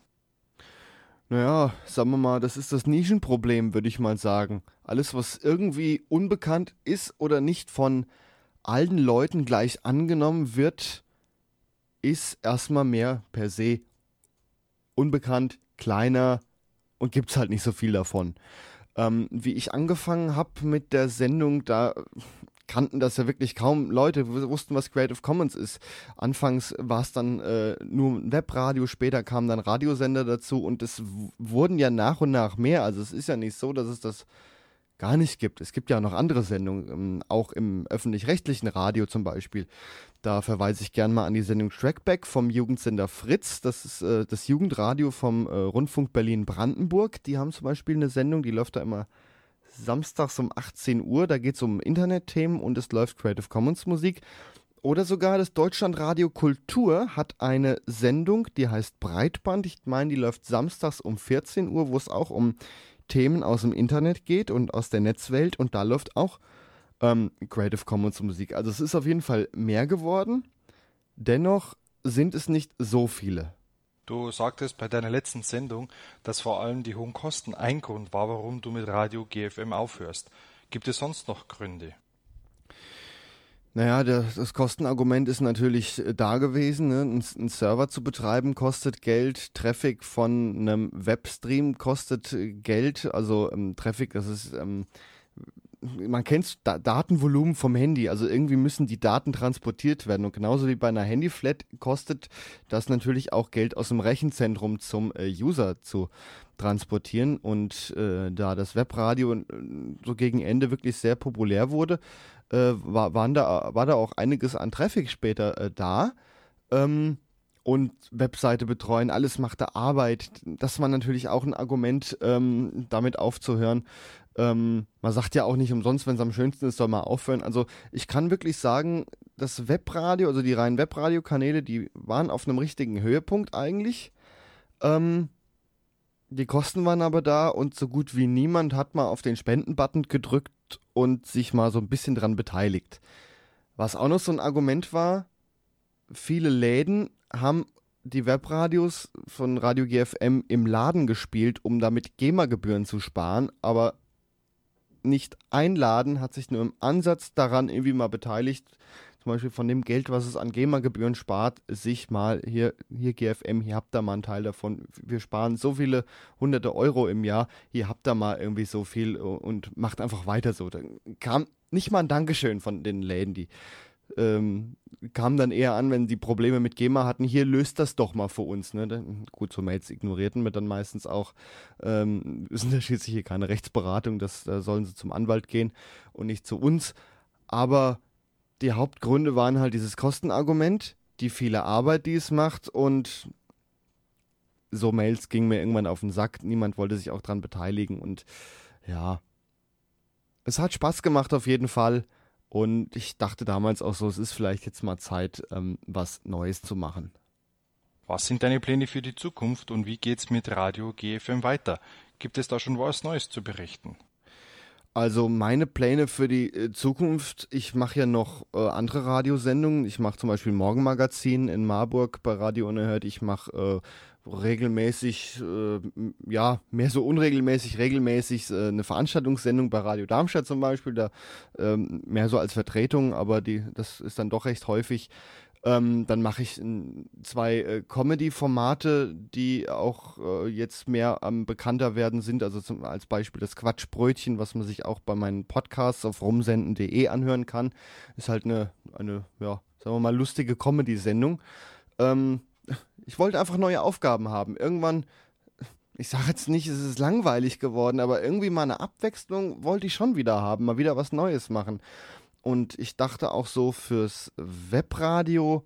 Naja, sagen wir mal, das ist das Nischenproblem, würde ich mal sagen. Alles, was irgendwie unbekannt ist oder nicht von allen Leuten gleich angenommen wird, ist erstmal mehr per se unbekannt, kleiner und gibt's halt nicht so viel davon. Wie ich angefangen habe mit der Sendung, da kannten das ja wirklich kaum Leute, wussten, was Creative Commons ist. Anfangs war es dann nur ein Webradio, später kamen dann Radiosender dazu, und es wurden ja nach und nach mehr. Also es ist ja nicht so, dass es das gar nicht gibt. Es gibt ja noch andere Sendungen, auch im öffentlich-rechtlichen Radio zum Beispiel. Da verweise ich gern mal an die Sendung Trackback vom Jugendsender Fritz. Das ist das Jugendradio vom Rundfunk Berlin-Brandenburg. Die haben zum Beispiel eine Sendung, die läuft da immer samstags um 18 Uhr. Da geht es um Internetthemen und es läuft Creative Commons Musik. Oder sogar das Deutschlandradio Kultur hat eine Sendung, die heißt Breitband. Ich meine, die läuft samstags um 14 Uhr, wo es auch um Themen aus dem Internet geht und aus der Netzwelt, und da läuft auch Creative Commons Musik. Also es ist auf jeden Fall mehr geworden, dennoch sind es nicht so viele. Du sagtest bei deiner letzten Sendung, dass vor allem die hohen Kosten ein Grund war, warum du mit Radio GFM aufhörst. Gibt es sonst noch Gründe? Naja, das Kostenargument ist natürlich da gewesen. Ne? Ein Server zu betreiben kostet Geld, Traffic von einem Webstream kostet Geld, also Traffic, das ist, man kennt Datenvolumen vom Handy, also irgendwie müssen die Daten transportiert werden, und genauso wie bei einer Handyflat kostet das natürlich auch Geld aus dem Rechenzentrum zum User zu transportieren, und da das Webradio so gegen Ende wirklich sehr populär wurde, war da auch einiges an Traffic später da, und Webseite betreuen, alles machte Arbeit. Das war natürlich auch ein Argument, damit aufzuhören. Man sagt ja auch nicht umsonst, wenn es am schönsten ist, soll man aufhören. Also ich kann wirklich sagen, das Webradio, also die reinen Webradiokanäle, die waren auf einem richtigen Höhepunkt eigentlich. Die Kosten waren aber da, und so gut wie niemand hat mal auf den Spenden-Button gedrückt und sich mal so ein bisschen dran beteiligt. Was auch noch so ein Argument war, viele Läden haben die Webradios von Radio GFM im Laden gespielt, um damit GEMA-Gebühren zu sparen, aber nicht ein Laden hat sich nur im Ansatz daran irgendwie mal beteiligt, zum Beispiel von dem Geld, was es an GEMA-Gebühren spart, sich mal hier GFM, hier habt ihr mal einen Teil davon, wir sparen so viele hunderte Euro im Jahr, hier habt ihr mal irgendwie so viel, und macht einfach weiter so. Da kam nicht mal ein Dankeschön von den Läden, die kam dann eher an, wenn die Probleme mit GEMA hatten, hier löst das doch mal für uns. Ne? Gut, so Mails ignorierten wir dann meistens auch. Sind ja schließlich hier keine Rechtsberatung, da sollen sie zum Anwalt gehen und nicht zu uns. Aber die Hauptgründe waren halt dieses Kostenargument, die viele Arbeit, die es macht, und so Mails gingen mir irgendwann auf den Sack. Niemand wollte sich auch dran beteiligen und ja, es hat Spaß gemacht auf jeden Fall und ich dachte damals auch so, es ist vielleicht jetzt mal Zeit, was Neues zu machen. Was sind deine Pläne für die Zukunft und wie geht's mit Radio GFM weiter? Gibt es da schon was Neues zu berichten? Also meine Pläne für die Zukunft, ich mache ja noch andere Radiosendungen. Ich mache zum Beispiel Morgenmagazin in Marburg bei Radio Unerhört. Ich mache regelmäßig, mehr so unregelmäßig, regelmäßig eine Veranstaltungssendung bei Radio Darmstadt zum Beispiel. Da mehr so als Vertretung, aber das ist dann doch recht häufig. Dann mache ich 2 Comedy-Formate, die auch jetzt mehr bekannter werden sind. Also als Beispiel das Quatschbrötchen, was man sich auch bei meinen Podcasts auf rumsenden.de anhören kann. Ist halt eine sagen wir mal, lustige Comedy-Sendung. Ich wollte einfach neue Aufgaben haben. Irgendwann, ich sage jetzt nicht, es ist langweilig geworden, aber irgendwie mal eine Abwechslung wollte ich schon wieder haben, mal wieder was Neues machen. Und ich dachte auch so, fürs Webradio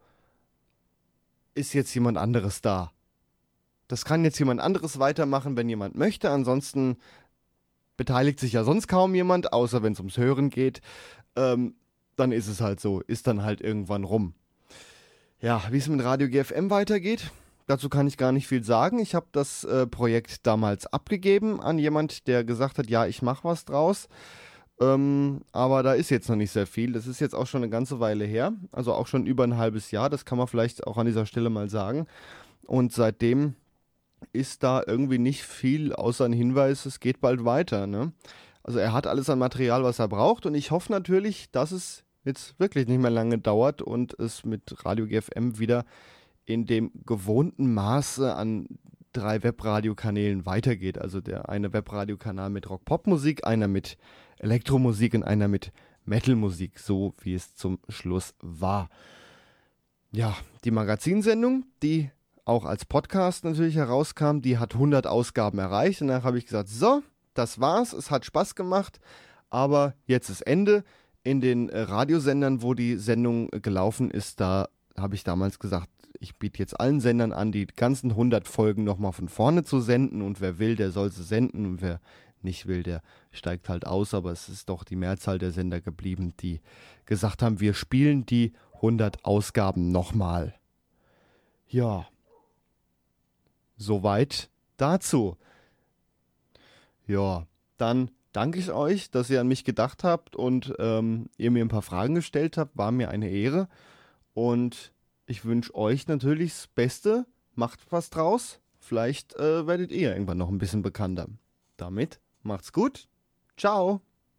ist jetzt jemand anderes da. Das kann jetzt jemand anderes weitermachen, wenn jemand möchte. Ansonsten beteiligt sich ja sonst kaum jemand, außer wenn es ums Hören geht. Dann ist es halt so, ist dann halt irgendwann rum. Ja, wie es mit Radio GFM weitergeht, dazu kann ich gar nicht viel sagen. Ich habe das Projekt damals abgegeben an jemand, der gesagt hat, ja, ich mache was draus. Aber da ist jetzt noch nicht sehr viel. Das ist jetzt auch schon eine ganze Weile her. Also auch schon über ein halbes Jahr. Das kann man vielleicht auch an dieser Stelle mal sagen. Und seitdem ist da irgendwie nicht viel, außer ein Hinweis, es geht bald weiter. Ne? Also er hat alles an Material, was er braucht. Und ich hoffe natürlich, dass es jetzt wirklich nicht mehr lange dauert und es mit Radio GFM wieder in dem gewohnten Maße an 3 Webradiokanälen weitergeht. Also der eine Webradiokanal mit Rock-Pop-Musik, einer mit Elektromusik und einer mit Metal-Musik, so wie es zum Schluss war. Ja, die Magazinsendung, die auch als Podcast natürlich herauskam, die hat 100 Ausgaben erreicht und danach habe ich gesagt, so, das war's, es hat Spaß gemacht, aber jetzt ist Ende. In den Radiosendern, wo die Sendung gelaufen ist, da habe ich damals gesagt, ich biete jetzt allen Sendern an, die ganzen 100 Folgen nochmal von vorne zu senden und wer will, der soll sie senden und wer nicht will, der steigt halt aus, aber es ist doch die Mehrzahl der Sender geblieben, die gesagt haben, wir spielen die 100 Ausgaben nochmal. Ja, soweit dazu. Ja, dann danke ich euch, dass ihr an mich gedacht habt und ihr mir ein paar Fragen gestellt habt, war mir eine Ehre und ich wünsche euch natürlich das Beste, macht was draus, vielleicht werdet ihr irgendwann noch ein bisschen bekannter. Damit macht's gut. Ciao.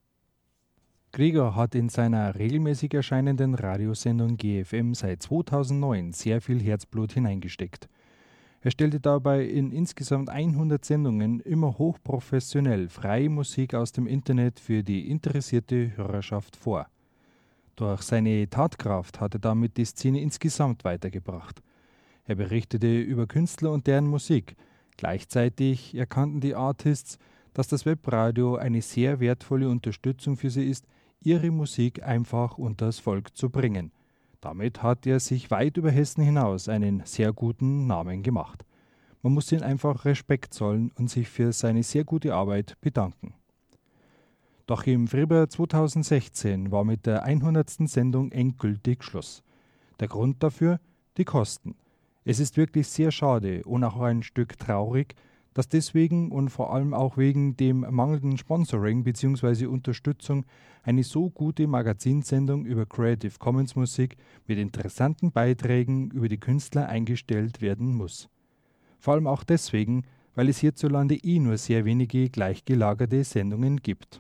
Gregor hat in seiner regelmäßig erscheinenden Radiosendung GFM seit 2009 sehr viel Herzblut hineingesteckt. Er stellte dabei in insgesamt 100 Sendungen immer hochprofessionell freie Musik aus dem Internet für die interessierte Hörerschaft vor. Durch seine Tatkraft hat er damit die Szene insgesamt weitergebracht. Er berichtete über Künstler und deren Musik. Gleichzeitig erkannten die Artists, dass das Webradio eine sehr wertvolle Unterstützung für sie ist, ihre Musik einfach unters Volk zu bringen. Damit hat er sich weit über Hessen hinaus einen sehr guten Namen gemacht. Man muss ihm einfach Respekt zollen und sich für seine sehr gute Arbeit bedanken. Doch im Frühjahr 2016 war mit der 100. Sendung endgültig Schluss. Der Grund dafür? Die Kosten. Es ist wirklich sehr schade und auch ein Stück traurig, dass deswegen und vor allem auch wegen dem mangelnden Sponsoring bzw. Unterstützung eine so gute Magazinsendung über Creative Commons Musik mit interessanten Beiträgen über die Künstler eingestellt werden muss. Vor allem auch deswegen, weil es hierzulande nur sehr wenige gleichgelagerte Sendungen gibt.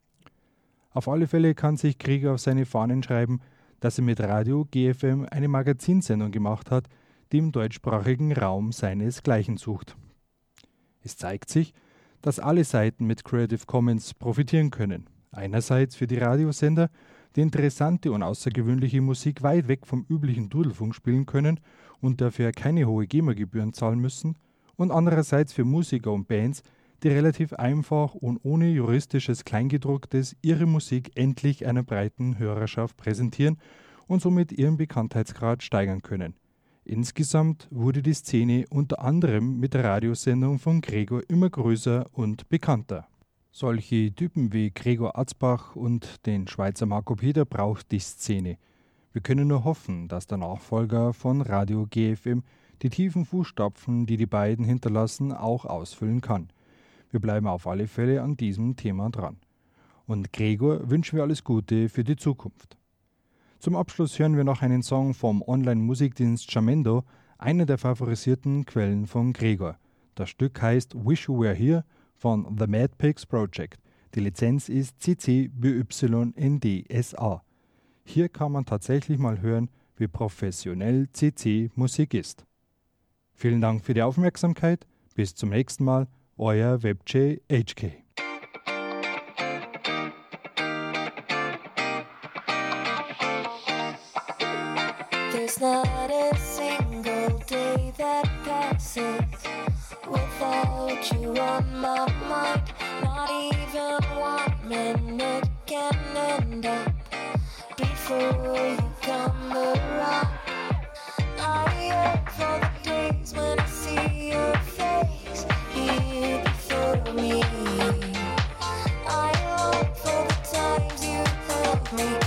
Auf alle Fälle kann sich Gregor auf seine Fahnen schreiben, dass er mit Radio GFM eine Magazinsendung gemacht hat, die im deutschsprachigen Raum seinesgleichen sucht. Es zeigt sich, dass alle Seiten mit Creative Commons profitieren können. Einerseits für die Radiosender, die interessante und außergewöhnliche Musik weit weg vom üblichen Dudelfunk spielen können und dafür keine hohe GEMA-Gebühren zahlen müssen, und andererseits für Musiker und Bands, die relativ einfach und ohne juristisches Kleingedrucktes ihre Musik endlich einer breiten Hörerschaft präsentieren und somit ihren Bekanntheitsgrad steigern können. Insgesamt wurde die Szene unter anderem mit der Radiosendung von Gregor immer größer und bekannter. Solche Typen wie Gregor Atzbach und den Schweizer Marco Peter braucht die Szene. Wir können nur hoffen, dass der Nachfolger von Radio GFM die tiefen Fußstapfen, die die beiden hinterlassen, auch ausfüllen kann. Wir bleiben auf alle Fälle an diesem Thema dran. Und Gregor wünschen wir alles Gute für die Zukunft. Zum Abschluss hören wir noch einen Song vom Online-Musikdienst Jamendo, einer der favorisierten Quellen von Gregor. Das Stück heißt Wish You Were Here von The Mad Pigs Project. Die Lizenz ist CC BY NDSA. Hier kann man tatsächlich mal hören, wie professionell CC Musik ist. Vielen Dank für die Aufmerksamkeit. Bis zum nächsten Mal. Euer WebJ HK. There's not a single day that passes without you on my mind. Not even 1 minute can end up before you come around. I yearn for the days when I see your face here before me. I long for the times you held me